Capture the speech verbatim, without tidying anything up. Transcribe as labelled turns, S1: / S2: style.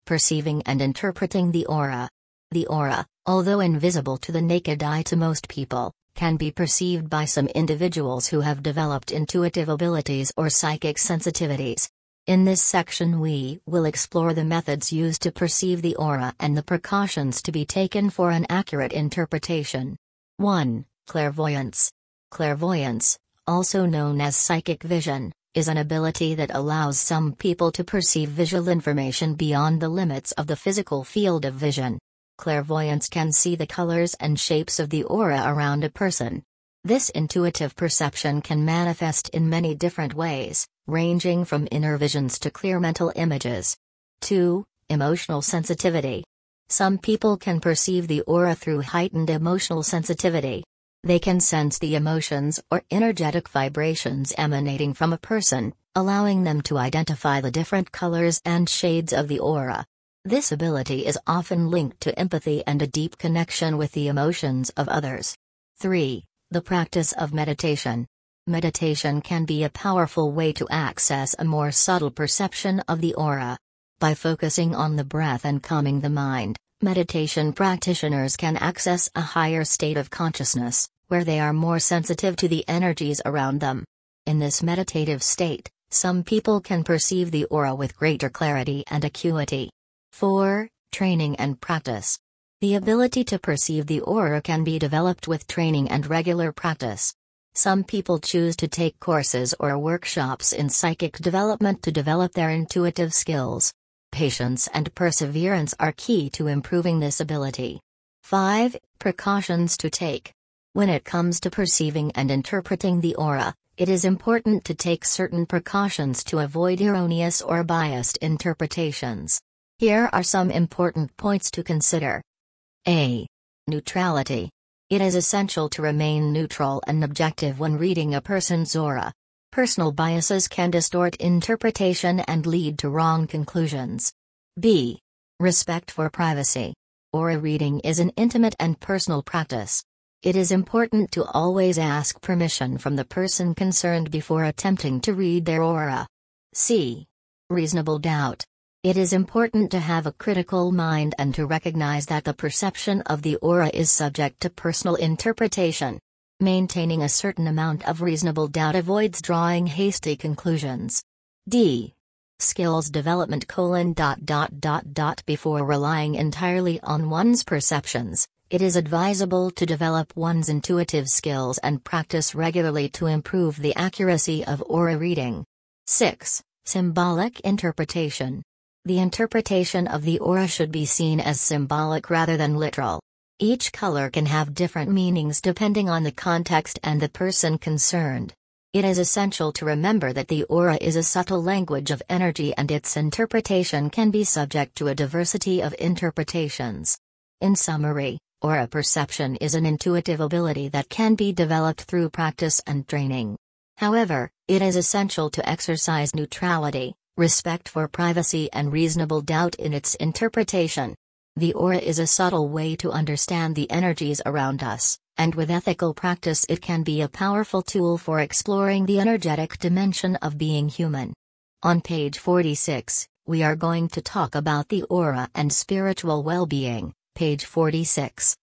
S1: Perceiving and interpreting the aura. The aura, although invisible to the naked eye to most people, can be perceived by some individuals who have developed intuitive abilities or psychic sensitivities. In this section we will explore the methods used to perceive the aura and the precautions to be taken for an accurate interpretation. one. Clairvoyance. Clairvoyance, also known as psychic vision, is an ability that allows some people to perceive visual information beyond the limits of the physical field of vision. Clairvoyance can see the colors and shapes of the aura around a person. This intuitive perception can manifest in many different ways, ranging from inner visions to clear mental images. two. Emotional sensitivity. Some people can perceive the aura through heightened emotional sensitivity. They can sense the emotions or energetic vibrations emanating from a person, allowing them to identify the different colors and shades of the aura. This ability is often linked to empathy and a deep connection with the emotions of others. three. The practice of meditation. Meditation can be a powerful way to access a more subtle perception of the aura. By focusing on the breath and calming the mind, meditation practitioners can access a higher state of consciousness, where they are more sensitive to the energies around them. In this meditative state, some people can perceive the aura with greater clarity and acuity. four. Training and practice. The ability to perceive the aura can be developed with training and regular practice. Some people choose to take courses or workshops in psychic development to develop their intuitive skills. Patience and perseverance are key to improving this ability. five. Precautions to take. When it comes to perceiving and interpreting the aura, it is important to take certain precautions to avoid erroneous or biased interpretations. Here are some important points to consider. A. Neutrality. It is essential to remain neutral and objective when reading a person's aura. Personal biases can distort interpretation and lead to wrong conclusions. B. Respect for privacy. Aura reading is an intimate and personal practice. It is important to always ask permission from the person concerned before attempting to read their aura. C. Reasonable doubt. It is important to have a critical mind and to recognize that the perception of the aura is subject to personal interpretation. Maintaining a certain amount of reasonable doubt avoids drawing hasty conclusions. D. Skills development colon dot dot dot dot Before relying entirely on one's perceptions, it is advisable to develop one's intuitive skills and practice regularly to improve the accuracy of aura reading. six. Symbolic interpretation. The interpretation of the aura should be seen as symbolic rather than literal. Each color can have different meanings depending on the context and the person concerned. It is essential to remember that the aura is a subtle language of energy and its interpretation can be subject to a diversity of interpretations. In summary, aura perception is an intuitive ability that can be developed through practice and training. However, it is essential to exercise neutrality, respect for privacy and reasonable doubt in its interpretation. The aura is a subtle way to understand the energies around us, and with ethical practice it can be a powerful tool for exploring the energetic dimension of being human. On page forty-six, we are going to talk about the aura and spiritual well-being, page forty-six.